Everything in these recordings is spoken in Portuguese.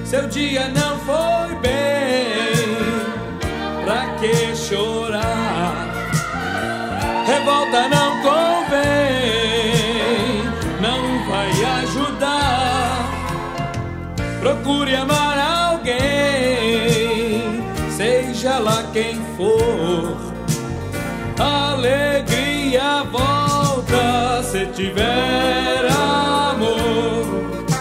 seu dia não foi bem, pra que chorar? Revolta não convém, não vai ajudar. Procure amar alguém, seja lá quem for. Alegria volta se tiver amor.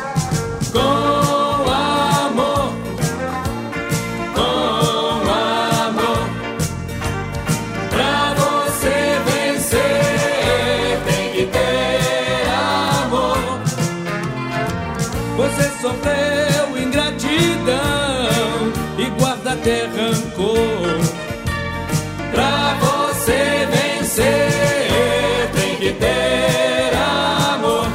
Com amor, com amor. Pra você vencer tem que ter amor. Você sofreu ingratidão e guarda até rancor. Pra você vencer tem que ter amor.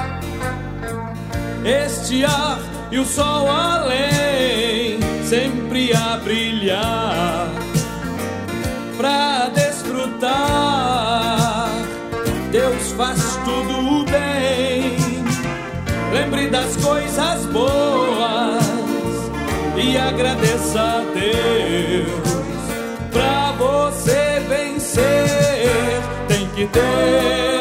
Este ar e o sol além sempre a brilhar. Pra desfrutar, Deus faz tudo bem. Lembre das coisas boas e agradeça a Deus. Pra você vencer tem que ter